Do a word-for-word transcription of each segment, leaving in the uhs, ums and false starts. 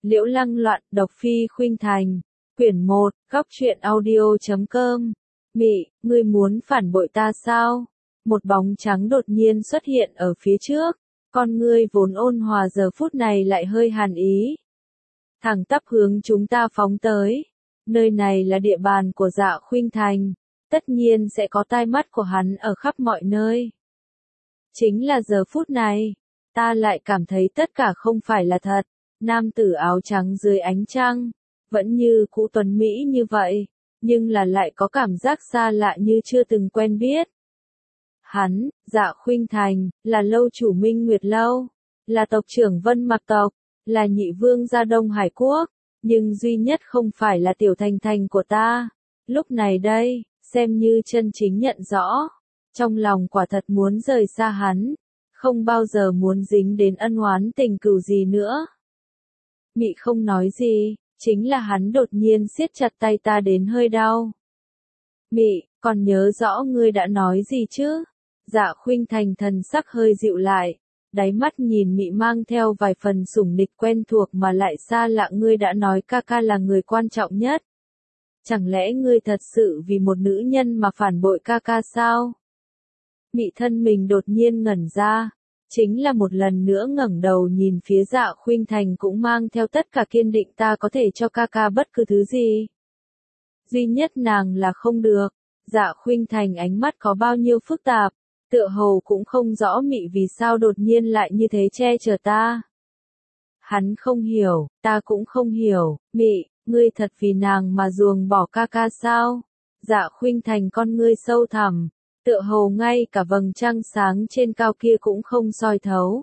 Liễu Lăng loạn, độc phi khuynh thành. Quyển một, góc truyện audio chấm com. Mị, ngươi muốn phản bội ta sao? Một bóng trắng đột nhiên xuất hiện ở phía trước. Con ngươi vốn ôn hòa giờ phút này lại hơi hàn ý. Thẳng tắp hướng chúng ta phóng tới. Nơi này là địa bàn của Dạ Khuynh Thành. Tất nhiên sẽ có tai mắt của hắn ở khắp mọi nơi. Chính là giờ phút này, ta lại cảm thấy tất cả không phải là thật. Nam tử áo trắng dưới ánh trăng, vẫn như cũ tuấn Mỹ như vậy, nhưng là lại có cảm giác xa lạ như chưa từng quen biết. Hắn, Dạ Khuynh Thành, là lâu chủ Minh Nguyệt Lâu, là tộc trưởng Vân Mặc tộc, là nhị vương gia Đông Hải Quốc, nhưng duy nhất không phải là Tiểu Thành Thành của ta. Lúc này đây, xem như chân chính nhận rõ, trong lòng quả thật muốn rời xa hắn, không bao giờ muốn dính đến ân oán tình cừu gì nữa. Mị không nói gì, chính là hắn đột nhiên siết chặt tay ta đến hơi đau. Mị, còn nhớ rõ ngươi đã nói gì chứ? Dạ Khuynh Thành thần sắc hơi dịu lại, đáy mắt nhìn Mị mang theo vài phần sủng nịch quen thuộc mà lại xa lạ. Ngươi đã nói ca ca là người quan trọng nhất. Chẳng lẽ ngươi thật sự vì một nữ nhân mà phản bội ca ca sao? Mị thân mình đột nhiên ngẩn ra, chính là một lần nữa ngẩng đầu nhìn phía Dạ Khuynh Thành cũng mang theo tất cả kiên định. Ta có thể cho ca ca bất cứ thứ gì. Duy nhất nàng là không được. Dạ Khuynh Thành ánh mắt có bao nhiêu phức tạp, tựa hồ cũng không rõ Mị vì sao đột nhiên lại như thế che chở ta. Hắn không hiểu, ta cũng không hiểu. Mị, ngươi thật vì nàng mà ruồng bỏ ca ca sao? Dạ Khuynh Thành con ngươi sâu thẳm, tựa hồ ngay cả vầng trăng sáng trên cao kia cũng không soi thấu.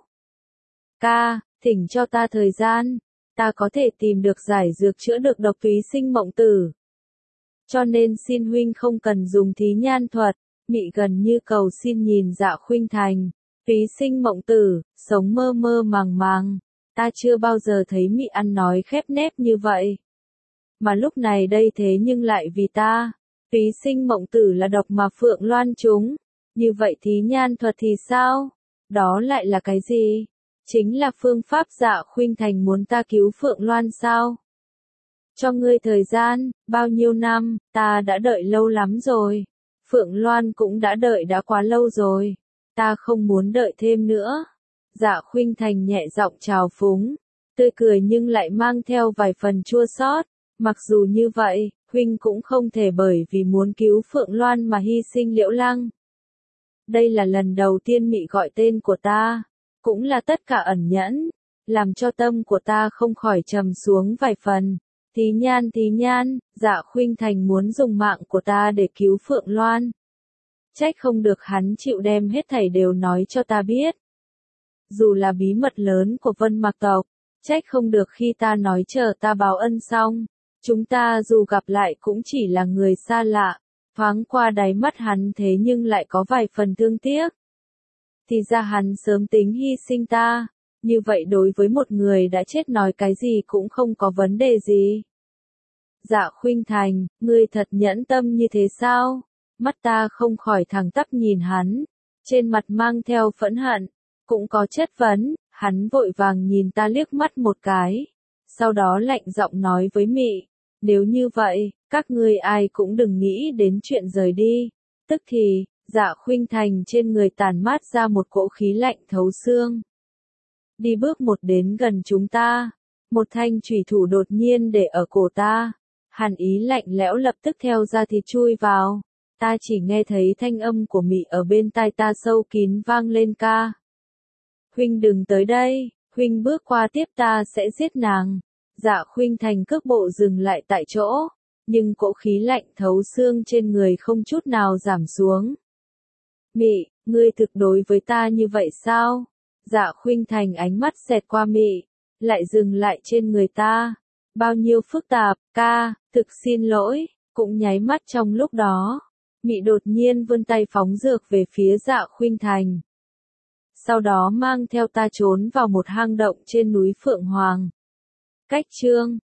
Ca, thỉnh cho ta thời gian, ta có thể tìm được giải dược chữa được độc túy sinh mộng tử. Cho nên xin huynh không cần dùng thí nhan thuật. Mị gần như cầu xin nhìn Dạ Khuynh Thành. Túy sinh mộng tử, sống mơ mơ màng màng. Ta chưa bao giờ thấy Mị ăn nói khép nép như vậy. Mà lúc này đây thế nhưng lại vì ta. Túy sinh mộng tử là độc mà Phượng Loan trúng. Như vậy thí nhan thuật thì sao? Đó lại là cái gì? Chính là phương pháp Dạ Khuynh Thành muốn ta cứu Phượng Loan sao? Cho ngươi thời gian, bao nhiêu năm, ta đã đợi lâu lắm rồi. Phượng Loan cũng đã đợi đã quá lâu rồi. Ta không muốn đợi thêm nữa. Dạ Khuynh Thành nhẹ giọng trào phúng, tươi cười nhưng lại mang theo vài phần chua xót. Mặc dù như vậy, huynh cũng không thể bởi vì muốn cứu Phượng Loan mà hy sinh Liễu Lăng. Đây là lần đầu tiên Mị gọi tên của ta, cũng là tất cả ẩn nhẫn, làm cho tâm của ta không khỏi trầm xuống vài phần. Thí nhan thí nhan, Dạ Khuynh Thành muốn dùng mạng của ta để cứu Phượng Loan. Trách không được hắn chịu đem hết thảy đều nói cho ta biết. Dù là bí mật lớn của Vân Mặc tộc, trách không được khi ta nói chờ ta báo ân xong, chúng ta dù gặp lại cũng chỉ là người xa lạ. Thoáng qua đáy mắt hắn thế nhưng lại có vài phần thương tiếc. Thì ra hắn sớm tính hy sinh ta. Như vậy đối với một người đã chết nói cái gì cũng không có vấn đề gì. Dạ Khuynh Thành, ngươi thật nhẫn tâm như thế sao? Mắt ta không khỏi thẳng tắp nhìn hắn, trên mặt mang theo phẫn hận, cũng có chất vấn. Hắn vội vàng nhìn ta liếc mắt một cái, sau đó lạnh giọng nói với Mị, nếu như vậy, các ngươi ai cũng đừng nghĩ đến chuyện rời đi. Tức thì, Dạ Khuynh Thành trên người tản mát ra một cỗ khí lạnh thấu xương. Đi bước một đến gần chúng ta, một thanh chủy thủ đột nhiên để ở cổ ta, hàn ý lạnh lẽo lập tức theo da thịt chui vào. Ta chỉ nghe thấy thanh âm của Mị ở bên tai ta sâu kín vang lên. Ca, huynh đừng tới đây, huynh bước qua tiếp ta sẽ giết nàng. Dạ Khuynh Thành cước bộ dừng lại tại chỗ, nhưng cỗ khí lạnh thấu xương trên người không chút nào giảm xuống. Mị, ngươi thực đối với ta như vậy sao? Dạ Khuynh Thành ánh mắt xẹt qua Mị, lại dừng lại trên người ta. Bao nhiêu phức tạp. Ca, thực xin lỗi. Cũng nháy mắt trong lúc đó, Mị đột nhiên vươn tay phóng dược về phía Dạ Khuynh Thành. Sau đó mang theo ta trốn vào một hang động trên núi Phượng Hoàng. Cách chương